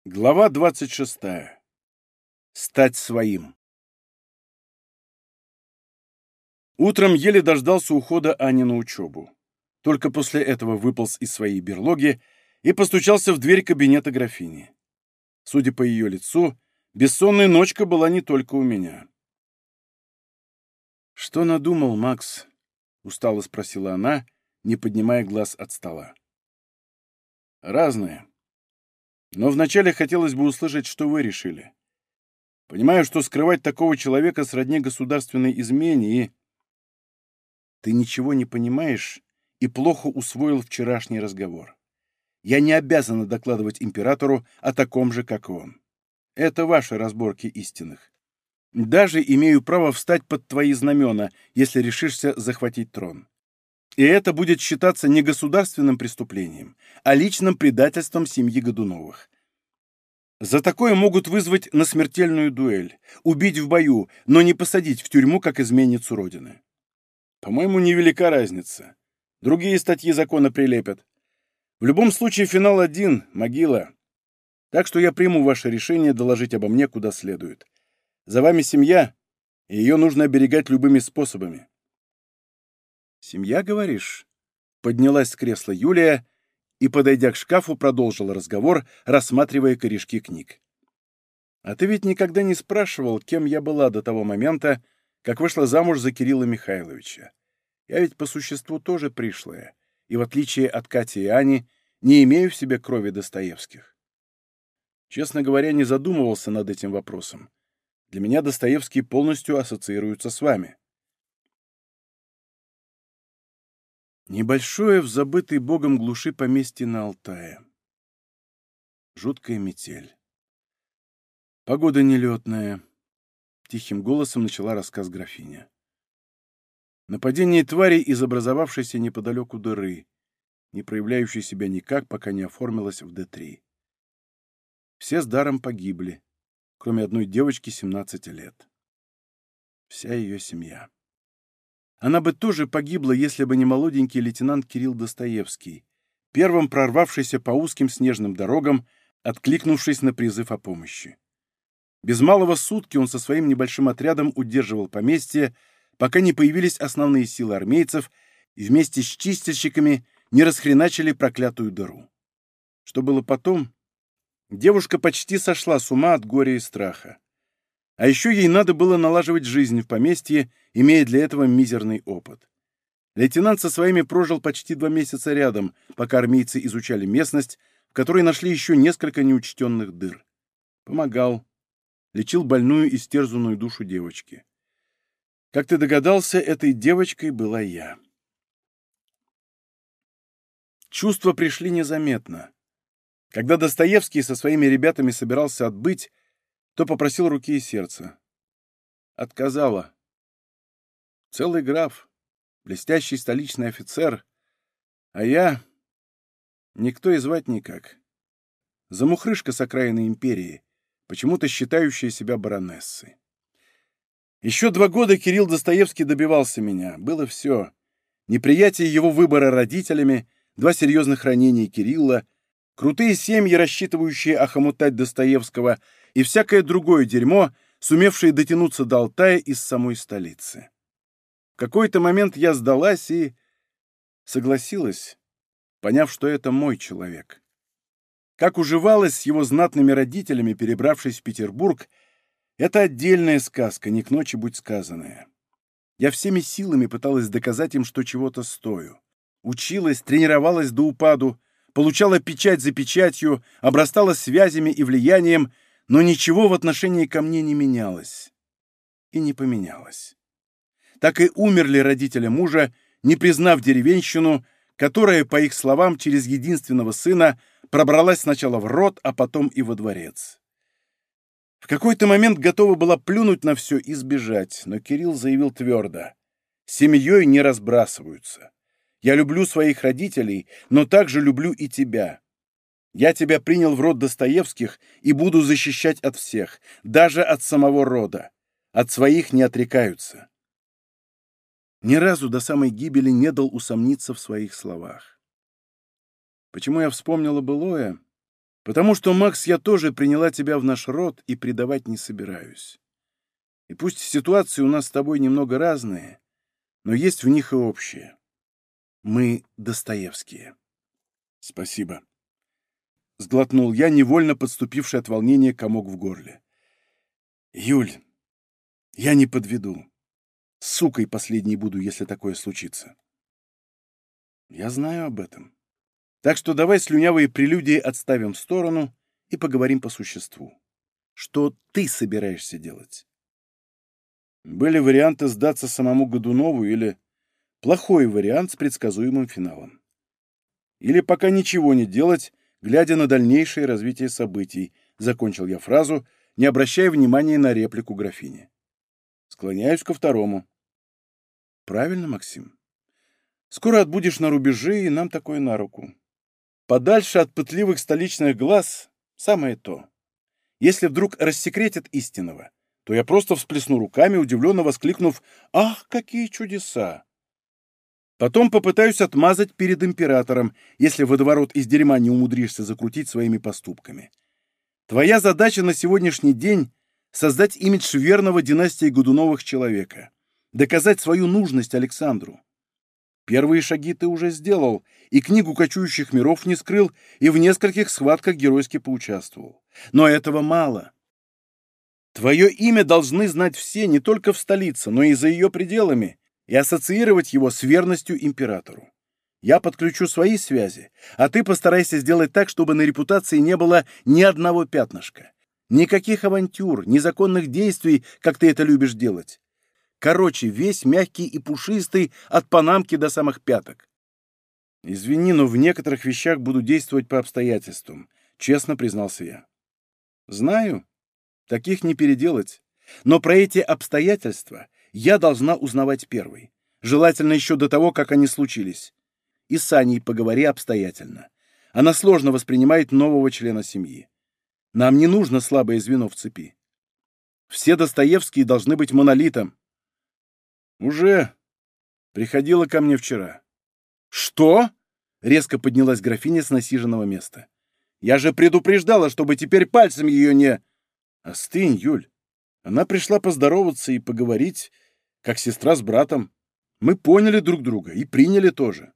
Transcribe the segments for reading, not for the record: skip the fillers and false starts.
Глава 26. Стать своим. Утром еле дождался ухода Ани на учебу. Только после этого выполз из своей берлоги и постучался в дверь кабинета графини. Судя по ее лицу, бессонная ночка была не только у меня. «Что надумал, Макс?» — устало спросила она, не поднимая глаз от стола. «Разное. Но вначале хотелось бы услышать, что вы решили. Понимаю, что скрывать такого человека сродни государственной измене и... Ты ничего не понимаешь и плохо усвоил вчерашний разговор. Я не обязана докладывать императору о таком же, как и он. Это ваши разборки истинных. Даже имею право встать под твои знамена, если решишься захватить трон. И это будет считаться не государственным преступлением, а личным предательством семьи Годуновых. За такое могут вызвать на смертельную дуэль, убить в бою, но не посадить в тюрьму как изменницу Родины. По-моему, невелика разница. Другие статьи закона прилепят. В любом случае финал один — могила. Так что я приму ваше решение доложить обо мне куда следует. За вами семья, и ее нужно оберегать любыми способами. «Семья, говоришь?» Поднялась с кресла Юлия и, подойдя к шкафу, продолжила разговор, рассматривая корешки книг. «А ты ведь никогда не спрашивал, кем я была до того момента, как вышла замуж за Кирилла Михайловича. Я ведь по существу тоже пришлая, и, в отличие от Кати и Ани, не имею в себе крови Достоевских. Честно говоря, не задумывался над этим вопросом. Для меня Достоевский полностью ассоциируется с вами». Небольшое в забытой богом глуши поместье на Алтае. Жуткая метель. Погода нелетная. Тихим голосом начала рассказ графиня. Нападение тварей из образовавшейся неподалеку дыры, не проявляющей себя никак, пока не оформилась в Д3. Все с даром погибли, кроме одной девочки 17 лет. Вся ее семья. Она бы тоже погибла, если бы не молоденький лейтенант Кирилл Достоевский, первым прорвавшийся по узким снежным дорогам, откликнувшись на призыв о помощи. Без малого сутки он со своим небольшим отрядом удерживал поместье, пока не появились основные силы армейцев и вместе с чистильщиками не расхреначили проклятую дыру. Что было потом? Девушка почти сошла с ума от горя и страха. А еще ей надо было налаживать жизнь в поместье, имея для этого мизерный опыт. Лейтенант со своими прожил почти 2 месяца рядом, пока армейцы изучали местность, в которой нашли еще несколько неучтенных дыр. Помогал. Лечил больную, истерзанную душу девочки. Как ты догадался, этой девочкой была я. Чувства пришли незаметно. Когда Достоевский со своими ребятами собирался отбыть, то попросил руки и сердца. Отказала. Целый граф, блестящий столичный офицер, а я... Никто и звать никак. Замухрышка с окраины империи, почему-то считающая себя баронессой. Еще 2 года Кирилл Достоевский добивался меня. Было все. Неприятие его выбора родителями, 2 серьезных ранения Кирилла, крутые семьи, рассчитывающие охомутать Достоевского, и всякое другое дерьмо, сумевшее дотянуться до Алтая из самой столицы. В какой-то момент я сдалась и согласилась, поняв, что это мой человек. Как уживалась с его знатными родителями, перебравшись в Петербург, это отдельная сказка, не к ночи будь сказанная. Я всеми силами пыталась доказать им, что чего-то стою. Училась, тренировалась до упаду, получала печать за печатью, обрастала связями и влиянием, но ничего в отношении ко мне не менялось. И не поменялось. Так и умерли родители мужа, не признав деревенщину, которая, по их словам, через единственного сына пробралась сначала в род, а потом и во дворец. В какой-то момент готова была плюнуть на все и сбежать, но Кирилл заявил твердо: «Семьей не разбрасываются. Я люблю своих родителей, но также люблю и тебя. Я тебя принял в род Достоевских и буду защищать от всех, даже от самого рода. От своих не отрекаются». Ни разу до самой гибели не дал усомниться в своих словах. Почему я вспомнила былое? Потому что, Макс, я тоже приняла тебя в наш род и предавать не собираюсь. И пусть ситуации у нас с тобой немного разные, но есть в них и общее. Мы Достоевские. Спасибо. Сглотнул я, невольно подступивший от волнения комок в горле. Юль, я не подведу. Сукой последней буду, если такое случится. Я знаю об этом. Так что давай слюнявые прелюдии отставим в сторону и поговорим по существу. Что ты собираешься делать? Были варианты сдаться самому Годунову или плохой вариант с предсказуемым финалом. Или пока ничего не делать, глядя на дальнейшее развитие событий, закончил я фразу, не обращая внимания на реплику графини. Склоняюсь ко второму. Правильно, Максим. Скоро отбудешь на рубеже, и нам такое на руку. Подальше от пытливых столичных глаз самое то. Если вдруг рассекретят истинного, то я просто всплесну руками, удивленно воскликнув «Ах, какие чудеса!». Потом попытаюсь отмазать перед императором, если водоворот из дерьма не умудришься закрутить своими поступками. Твоя задача на сегодняшний день — создать имидж верного династии Годуновых человека, доказать свою нужность Александру. Первые шаги ты уже сделал, и книгу кочующих миров не скрыл, и в нескольких схватках геройски поучаствовал. Но этого мало. Твое имя должны знать все не только в столице, но и за ее пределами, и ассоциировать его с верностью императору. Я подключу свои связи, а ты постарайся сделать так, чтобы на репутации не было ни одного пятнышка. Никаких авантюр, незаконных действий, как ты это любишь делать. Короче, весь мягкий и пушистый от панамки до самых пяток. Извини, но в некоторых вещах буду действовать по обстоятельствам, честно признался я. Знаю, таких не переделать, но про эти обстоятельства я должна узнавать первой, желательно еще до того, как они случились. И с Аней поговори обстоятельно. Она сложно воспринимает нового члена семьи. Нам не нужно слабое звено в цепи. Все Достоевские должны быть монолитом. Уже приходила ко мне вчера. Что? Резко поднялась графиня с насиженного места. Я же предупреждала, чтобы теперь пальцем ее не... Остынь, Юль. Она пришла поздороваться и поговорить, как сестра с братом. Мы поняли друг друга и приняли тоже.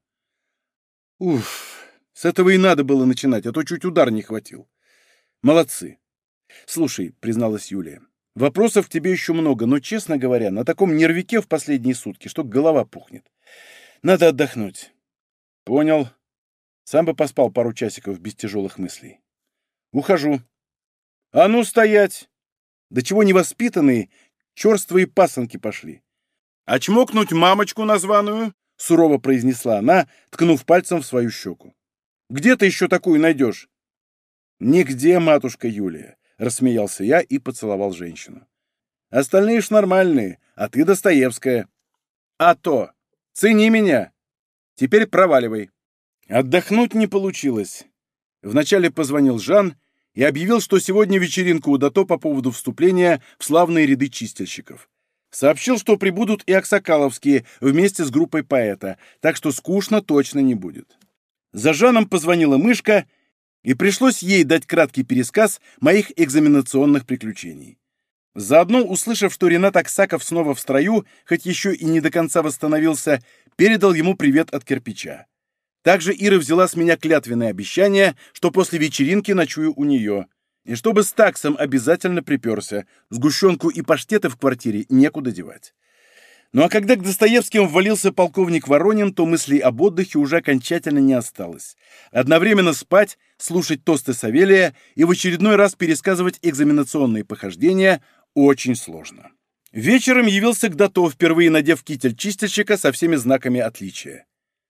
Уф, с этого и надо было начинать, а то чуть удар не хватил. Молодцы. Слушай, призналась Юлия, вопросов к тебе еще много, но, честно говоря, на таком нервике в последние сутки, что голова пухнет. Надо отдохнуть. Понял. Сам бы поспал пару часиков без тяжелых мыслей. Ухожу. А ну, стоять! До чего невоспитанные, черствые пасынки пошли. А чмокнуть мамочку названую? Сурово произнесла она, ткнув пальцем в свою щеку. Где ты еще такую найдешь? Нигде, матушка Юлия. Рассмеялся я и поцеловал женщину. Остальные ж нормальные, а ты Достоевская. А то! Цени меня! Теперь проваливай. Отдохнуть не получилось. Вначале позвонил Жан и объявил, что сегодня вечеринка у Дато по поводу вступления в славные ряды чистильщиков. Сообщил, что прибудут и аксакаловские вместе с группой поэта, так что скучно точно не будет. За Жаном позвонила Мышка, и пришлось ей дать краткий пересказ моих экзаменационных приключений. Заодно, услышав, что Ренат Аксаков снова в строю, хоть еще и не до конца восстановился, передал ему привет от кирпича. Также Ира взяла с меня клятвенное обещание, что после вечеринки ночую у нее, и чтобы с таксом обязательно приперся, сгущенку и паштеты в квартире некуда девать. Ну а когда к Достоевским ввалился полковник Воронин, то мыслей об отдыхе уже окончательно не осталось. Одновременно спать, слушать тосты Савелия и в очередной раз пересказывать экзаменационные похождения очень сложно. Вечером явился к Дато, впервые надев китель чистильщика со всеми знаками отличия.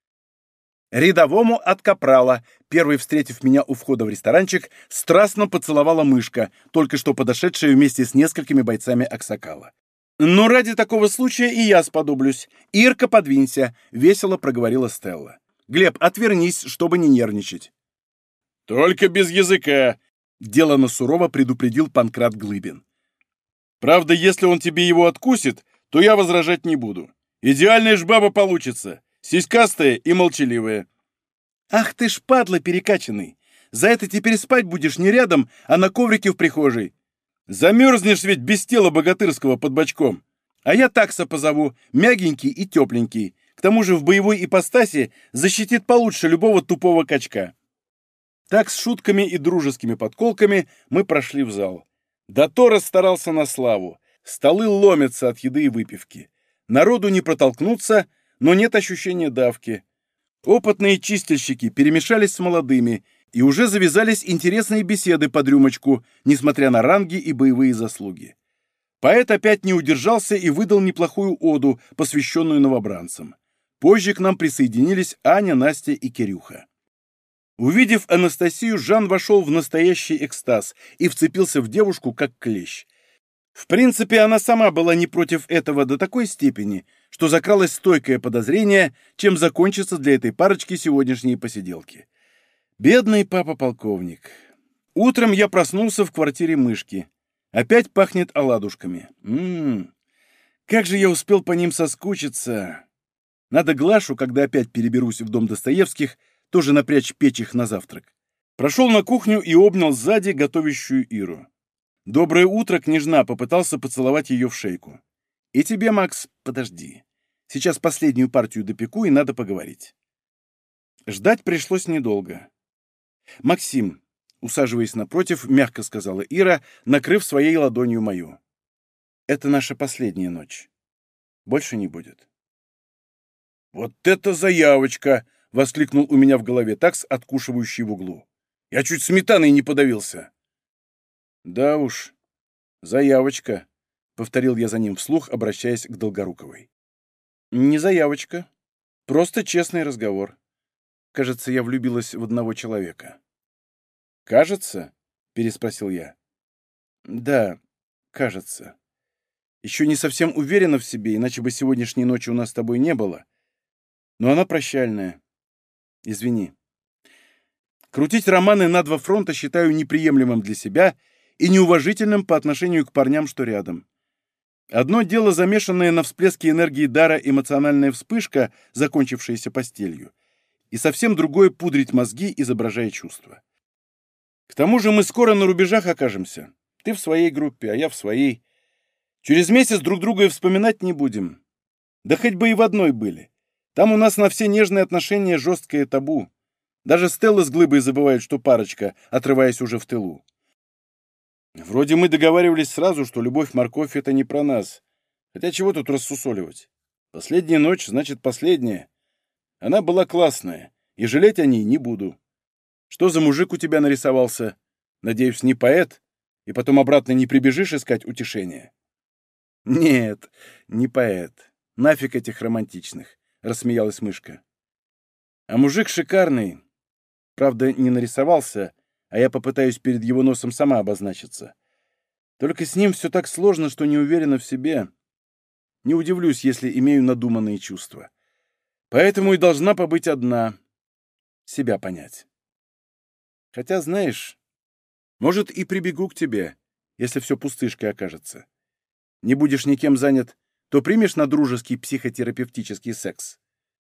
Рядовому от капрала, первой встретив меня у входа в ресторанчик, страстно поцеловала Мышка, только что подошедшая вместе с несколькими бойцами Аксакала. «Ну, ради такого случая и я сподоблюсь. Ирка, подвинься», — весело проговорила Стелла. «Глеб, отвернись, чтобы не нервничать». «Только без языка», — делано сурово предупредил Панкрат Глыбин. «Правда, если он тебе его откусит, то я возражать не буду. Идеальная ж баба получится. Сиськастая и молчаливая». «Ах ты ж падла перекачанный! За это теперь спать будешь не рядом, а на коврике в прихожей. Замерзнешь ведь без тела богатырского под бочком. А я такса позову, мягенький и тепленький. К тому же в боевой ипостаси защитит получше любого тупого качка. Так с шутками и дружескими подколками мы прошли в зал. Дато расстарался на славу. Столы ломятся от еды и выпивки. Народу не протолкнуться, но нет ощущения давки. Опытные чистильщики перемешались с молодыми, и уже завязались интересные беседы под рюмочку, несмотря на ранги и боевые заслуги. Поэт опять не удержался и выдал неплохую оду, посвященную новобранцам. Позже к нам присоединились Аня, Настя и Кирюха. Увидев Анастасию, Жан вошел в настоящий экстаз и вцепился в девушку, как клещ. В принципе, она сама была не против этого до такой степени, что закралось стойкое подозрение, чем закончатся для этой парочки сегодняшние посиделки. Бедный папа-полковник. Утром я проснулся в квартире Мышки. Опять пахнет оладушками. Как же я успел по ним соскучиться. Надо Глашу, когда опять переберусь в дом Достоевских, тоже напрячь печь их на завтрак. Прошел на кухню и обнял сзади готовящую Иру. «Доброе утро, княжна!» — попытался поцеловать ее в шейку. «И тебе, Макс, подожди. Сейчас последнюю партию допеку, и надо поговорить». Ждать пришлось недолго. «Максим», — усаживаясь напротив, мягко сказала Ира, накрыв своей ладонью мою. «Это наша последняя ночь. Больше не будет». «Вот это заявочка!» — воскликнул у меня в голове такс, откушивающий в углу. «Я чуть сметаной не подавился». «Да уж, заявочка», — повторил я за ним вслух, обращаясь к Долгоруковой. «Не заявочка. Просто честный разговор. Кажется, я влюбилась в одного человека». «Кажется?» — переспросил я. «Да, кажется. Еще не совсем уверена в себе, иначе бы сегодняшней ночи у нас с тобой не было. Но она прощальная. Извини. Крутить романы на два фронта считаю неприемлемым для себя и неуважительным по отношению к парням, что рядом. Одно дело замешанная на всплеске энергии дара эмоциональная вспышка, закончившаяся постелью, и совсем другое пудрить мозги, изображая чувства. К тому же мы скоро на рубежах окажемся. Ты в своей группе, а я в своей. Через месяц друг друга и вспоминать не будем. Да хоть бы и в одной были. Там у нас на все нежные отношения жесткое табу. Даже Стелла с Глыбой забывают, что парочка, отрываясь уже в тылу. Вроде мы договаривались сразу, что любовь-морковь — это не про нас. Хотя чего тут рассусоливать? Последняя ночь, значит, последняя. Она была классная, и жалеть о ней не буду. Что за мужик у тебя нарисовался? Надеюсь, не поэт? И потом обратно не прибежишь искать утешения? Нет, не поэт. Нафиг этих романтичных, рассмеялась Мышка. А мужик шикарный. Правда, не нарисовался, а я попытаюсь перед его носом сама обозначиться. Только с ним все так сложно, что не уверена в себе. Не удивлюсь, если имею надуманные чувства. Поэтому и должна побыть одна. Себя понять. Хотя, знаешь, может, и прибегу к тебе, если все пустышкой окажется. Не будешь никем занят, то примешь на дружеский психотерапевтический секс.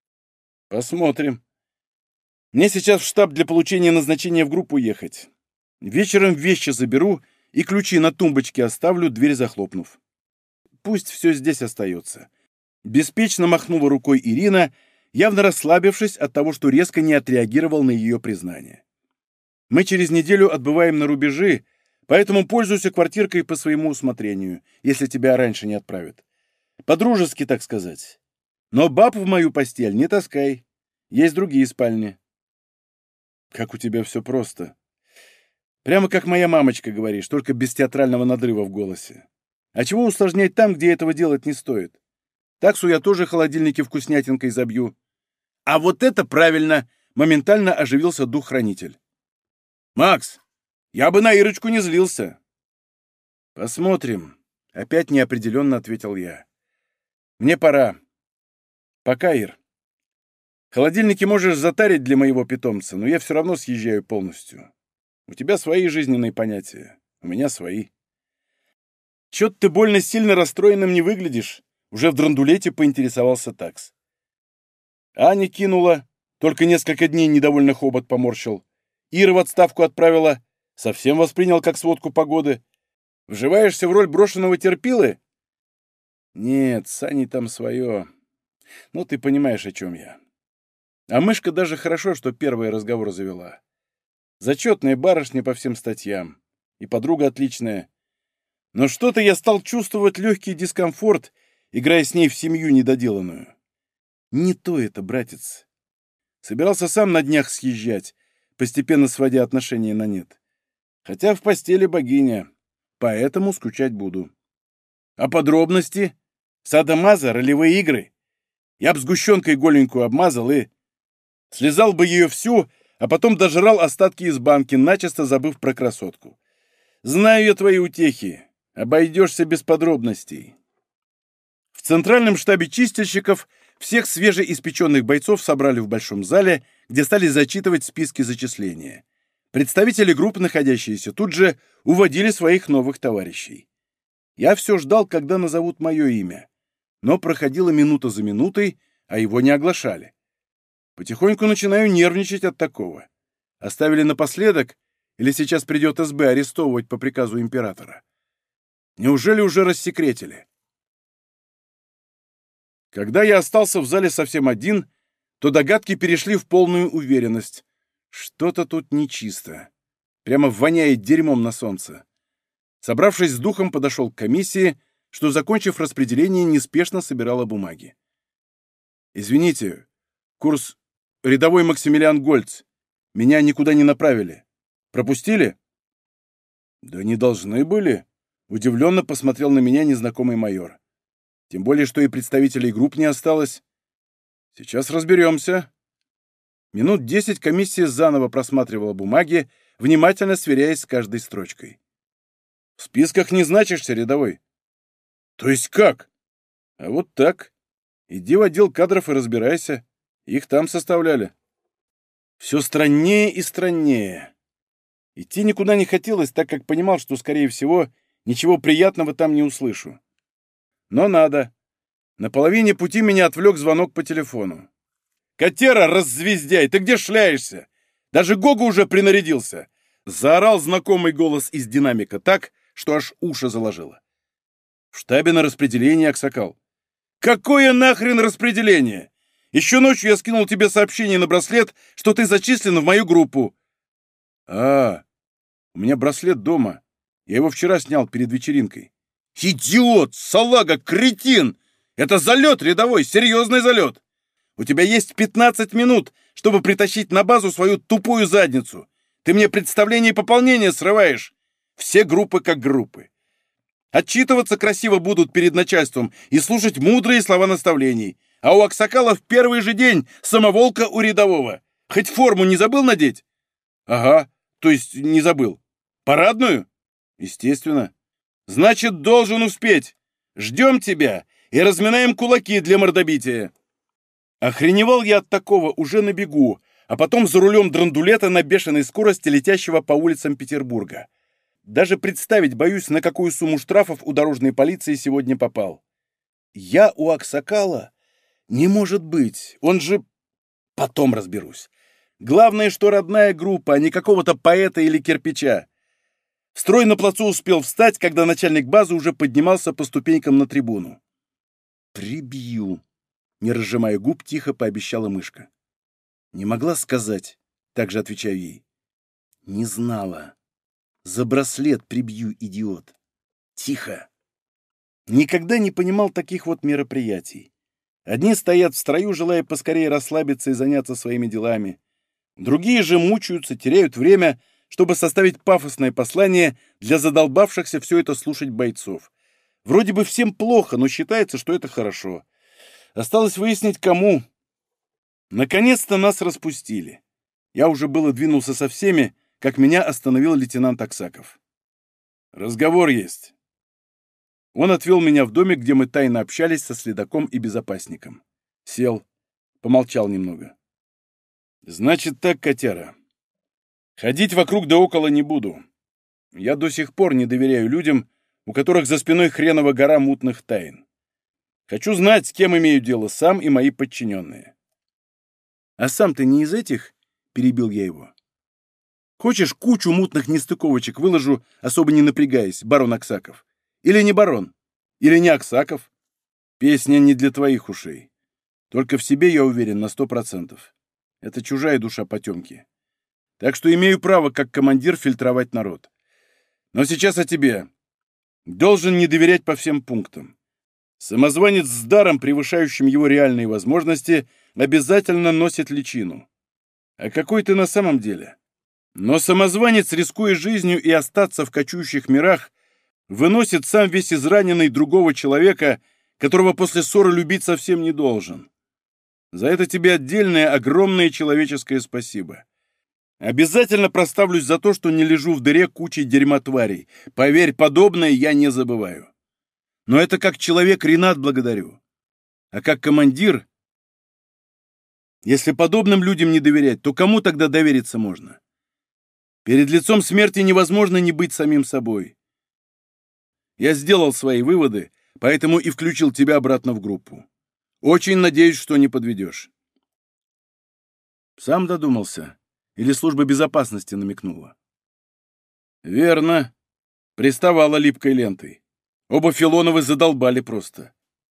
Посмотрим. Мне сейчас в штаб для получения назначения в группу ехать. Вечером вещи заберу и ключи на тумбочке оставлю, дверь захлопнув. Пусть все здесь остается. Беспечно махнула рукой Ирина, явно расслабившись от того, что резко не отреагировал на ее признание. Мы через неделю отбываем на рубежи, поэтому пользуйся квартиркой по своему усмотрению, если тебя раньше не отправят. По-дружески, так сказать. Но баб в мою постель не таскай. Есть другие спальни. Как у тебя все просто. Прямо как моя мамочка говоришь, только без театрального надрыва в голосе. А чего усложнять там, где этого делать не стоит? Таксу я тоже холодильники вкуснятинкой забью. А вот это правильно! Моментально оживился дух-хранитель. «Макс, я бы на Ирочку не злился». «Посмотрим», — опять неопределенно ответил я. «Мне пора. Пока, Ир. Холодильники можешь затарить для моего питомца, но я все равно съезжаю полностью. У тебя свои жизненные понятия, у меня свои». «Чё-то ты больно сильно расстроенным не выглядишь», — уже в драндулете поинтересовался такс. Аня кинула, только несколько дней недовольно хобот поморщил. Ира в отставку отправила. Совсем воспринял как сводку погоды. Вживаешься в роль брошенного терпилы? Нет, с Аней там свое. Ну, ты понимаешь, о чем я. А мышка даже хорошо, что первый разговор завела. Зачетная барышня по всем статьям. И подруга отличная. Но что-то я стал чувствовать легкий дискомфорт, играя с ней в семью недоделанную. Не то это, братец. Собирался сам на днях съезжать, постепенно сводя отношения на нет. Хотя в постели богиня, поэтому скучать буду. А подробности? Садо-мазо, ролевые игры. Я б сгущенкой голенькую обмазал и... Слезал бы ее всю, а потом дожрал остатки из банки, начисто забыв про красотку. Знаю я твои утехи. Обойдешься без подробностей. В центральном штабе чистильщиков всех свежеиспеченных бойцов собрали в большом зале, где стали зачитывать списки зачисления. Представители групп, находящиеся тут же, уводили своих новых товарищей. Я все ждал, когда назовут мое имя. Но проходила минута за минутой, а его не оглашали. Потихоньку начинаю нервничать от такого. Оставили напоследок, или сейчас придет СБ арестовывать по приказу императора? Неужели уже рассекретили? Когда я остался в зале совсем один, то догадки перешли в полную уверенность. Что-то тут нечисто. Прямо воняет дерьмом на солнце. Собравшись с духом, подошел к комиссии, что, закончив распределение, неспешно собирала бумаги. «Извините, курс рядовой Максимилиан Гольц. Меня никуда не направили. Пропустили?» «Да не должны были», — удивленно посмотрел на меня незнакомый майор. «Тем более, что и представителей групп не осталось. Сейчас разберемся». Минут 10 комиссия заново просматривала бумаги, внимательно сверяясь с каждой строчкой. «В списках не значишься, рядовой». «То есть как?» «А вот так. Иди в отдел кадров и разбирайся. Их там составляли». Все страннее и страннее. Идти никуда не хотелось, так как понимал, что, скорее всего, ничего приятного там не услышу. Но надо. На половине пути меня отвлек звонок по телефону. «Котера, раззвездяй, ты где шляешься? Даже Гога уже принарядился!» Заорал знакомый голос из динамика так, что аж уши заложило. «В штабе на распределение, Аксакал». «Какое нахрен распределение? Еще ночью я скинул тебе сообщение на браслет, что ты зачислен в мою группу». «А, у меня браслет дома. Я его вчера снял перед вечеринкой». «Идиот! Салага! Кретин! Это залет рядовой! Серьезный залет! У тебя есть 15 минут, чтобы притащить на базу свою тупую задницу. Ты мне представление и пополнение срываешь. Все группы как группы. Отчитываться красиво будут перед начальством и слушать мудрые слова наставлений. А у Аксакала в первый же день самоволка у рядового. Хоть форму не забыл надеть?» «Ага, то есть не забыл. Парадную?» «Естественно». «Значит, должен успеть. Ждем тебя и разминаем кулаки для мордобития». Охреневал я от такого уже на бегу, а потом за рулем драндулета на бешеной скорости, летящего по улицам Петербурга. Даже представить боюсь, на какую сумму штрафов у дорожной полиции сегодня попал. Я у Аксакала? Не может быть, он же... Потом разберусь. Главное, что родная группа, а не какого-то поэта или кирпича. В строй на плацу успел встать, когда начальник базы уже поднимался по ступенькам на трибуну. «Прибью», — не разжимая губ, тихо пообещала мышка. «Не могла сказать», — также отвечаю ей. «Не знала. За браслет прибью, идиот. Тихо». Никогда не понимал таких вот мероприятий. Одни стоят в строю, желая поскорее расслабиться и заняться своими делами. Другие же мучаются, теряют время, чтобы составить пафосное послание для задолбавшихся все это слушать бойцов. Вроде бы всем плохо, но считается, что это хорошо. Осталось выяснить, кому. Наконец-то нас распустили. Я уже было двинулся со всеми, как меня остановил лейтенант Аксаков. «Разговор есть». Он отвел меня в домик, где мы тайно общались со следаком и безопасником. Сел, помолчал немного. «Значит так, котяра. Ходить вокруг да около не буду. Я до сих пор не доверяю людям, у которых за спиной хренова гора мутных тайн. Хочу знать, с кем имею дело сам и мои подчиненные». «А сам ты не из этих?» — перебил я его. Хочешь, кучу мутных нестыковочек выложу, особо не напрягаясь, барон Аксаков? Или не барон? Или не Аксаков? Песня не для твоих ушей. Только в себе я уверен на 100%. Это чужая душа потемки. Так что имею право, как командир, фильтровать народ. Но сейчас о тебе. Должен не доверять по всем пунктам. Самозванец с даром, превышающим его реальные возможности, обязательно носит личину. А какой ты на самом деле? Но самозванец, рискуя жизнью и остаться в кочующих мирах, выносит сам весь израненный другого человека, которого после ссоры любить совсем не должен. За это тебе отдельное огромное человеческое спасибо. Обязательно проставлюсь за то, что не лежу в дыре кучей дерьма тварей. Поверь, подобное я не забываю. Но это как человек Ренат благодарю. А как командир... Если подобным людям не доверять, то кому тогда довериться можно? Перед лицом смерти невозможно не быть самим собой. Я сделал свои выводы, поэтому и включил тебя обратно в группу. Очень надеюсь, что не подведешь. Сам додумался? Или служба безопасности намекнула? Верно. Приставала липкой лентой. Оба Филоновы задолбали просто.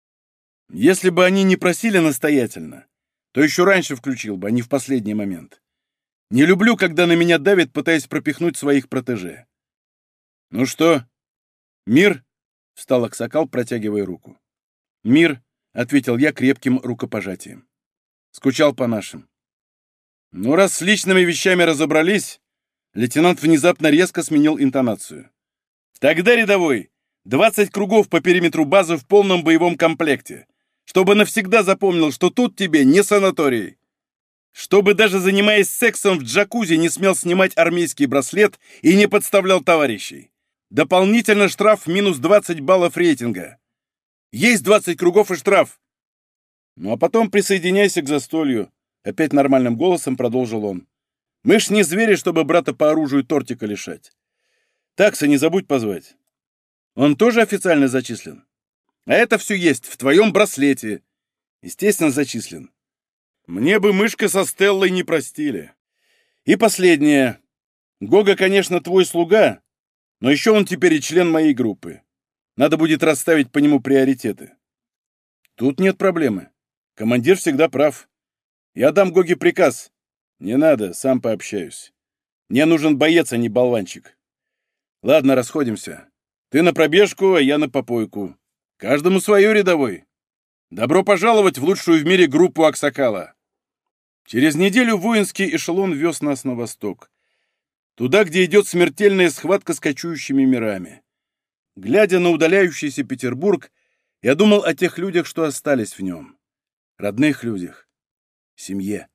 Если бы они не просили настоятельно, то еще раньше включил бы, а не в последний момент. Не люблю, когда на меня давят, пытаясь пропихнуть своих протеже. «Ну что, мир?» — встал Аксакал, протягивая руку. «Мир», — ответил я крепким рукопожатием. Скучал по нашим. «Ну, раз с личными вещами разобрались», — лейтенант внезапно резко сменил интонацию. «Тогда, рядовой, 20 кругов по периметру базы в полном боевом комплекте, чтобы навсегда запомнил, что тут тебе не санаторий. Чтобы даже занимаясь сексом в джакузи не смел снимать армейский браслет и не подставлял товарищей. Дополнительно штраф минус 20 баллов рейтинга. Есть 20 кругов и штраф. Ну а потом присоединяйся к застолью», — опять нормальным голосом продолжил он. «Мы ж не звери, чтобы брата по оружию тортика лишать. Такса не забудь позвать. Он тоже официально зачислен? А это все есть в твоем браслете. Естественно, зачислен. Мне бы мышка со Стеллой не простили. И последнее. Гога, конечно, твой слуга, но еще он теперь и член моей группы. Надо будет расставить по нему приоритеты. Тут нет проблемы. Командир всегда прав. Я дам Гоге приказ. Не надо, сам пообщаюсь. Мне нужен боец, а не болванчик. Ладно, расходимся. Ты на пробежку, а я на попойку. Каждому свое, рядовой. Добро пожаловать в лучшую в мире группу Аксакала. Через неделю воинский эшелон вез нас на восток. Туда, где идет смертельная схватка с кочующими мирами. Глядя на удаляющийся Петербург, я думал о тех людях, что остались в нем. Родных людях. Семье.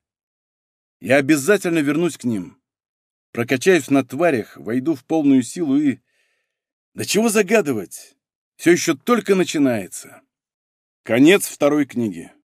Я обязательно вернусь к ним. Прокачаюсь на тварях, войду в полную силу и... Да чего загадывать? Все еще только начинается. Конец второй книги.